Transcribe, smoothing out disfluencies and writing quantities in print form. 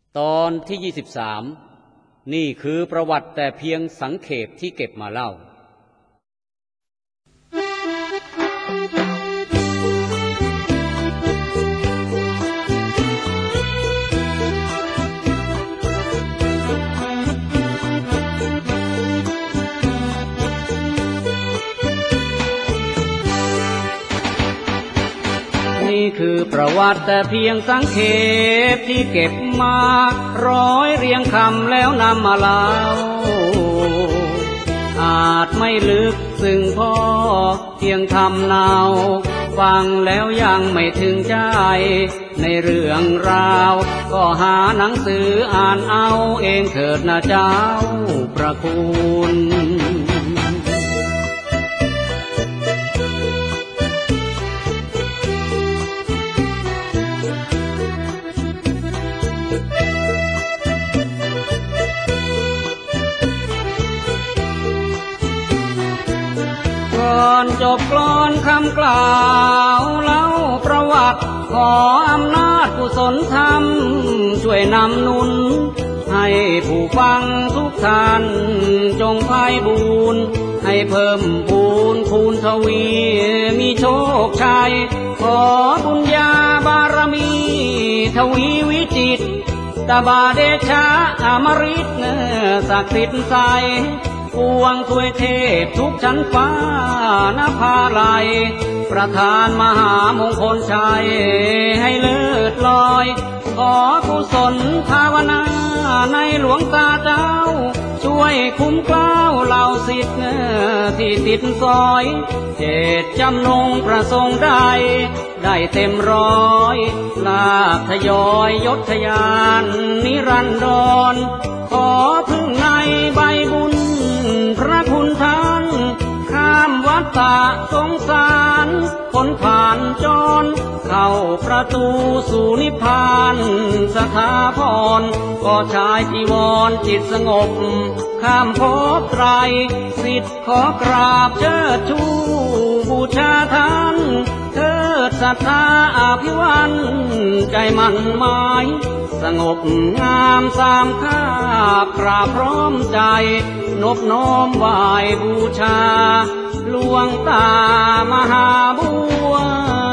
ตอนที่23นี่คือประวัติแต่เพียงสังเขปที่เก็บมาเล่านี่คือประวัติแต่เพียงสังเขปที่เก็บมาร้อยเรียงคำแล้วนำมาเล่าอาจไม่ลึกซึ้งพอเพียงทำเนาฟังแล้วยังไม่ถึงใจในเรื่องราวก็หาหนังสืออ่านเอาเองเถิดนะเจ้าประคุณก่อนจบกลอนคำกล่าวเล่าประวัติขออำนาจกุศลธรรมช่วยนำหนุนให้ผู้ฟังทุกท่านจงไพบูรณ์ให้เพิ่มพูนคูณทวีมีโชคชัยขอบุญญาบารมีทวีวิจิตรตบาเดชะอมฤตศักดิ์สิทธิ์ใสปวงทวยเทพทุกชั้นฟ้านภาลัยประทานมหามงคลชัยให้เลิศลอยขอกุศลภาวนาในหลวงตาเจ้าช่วยคุ้มเกล้าเหล่าศิษย์ที่ติดซอยเจตจำนงประสงค์ใดได้เต็มร้อยลาภทยอยยศทยานนิรันดรขอพึ่งในใบบุญพระคุณท่านข้ามวัฏฏะสงสารพ้นผ่านจรเข้าประตูสู่นิพพานสถาพรก็ชายจีวรจิตสงบข้ามภพไตรสิทธิ์ขอกราบเชิดชูบูชาท่านเทิดศรัทธาอภิวันใจมั่นหมายสงบงามสามคาบกราบพร้อมใจนบน้อมไหว้บูชาหลวงตามหาบัว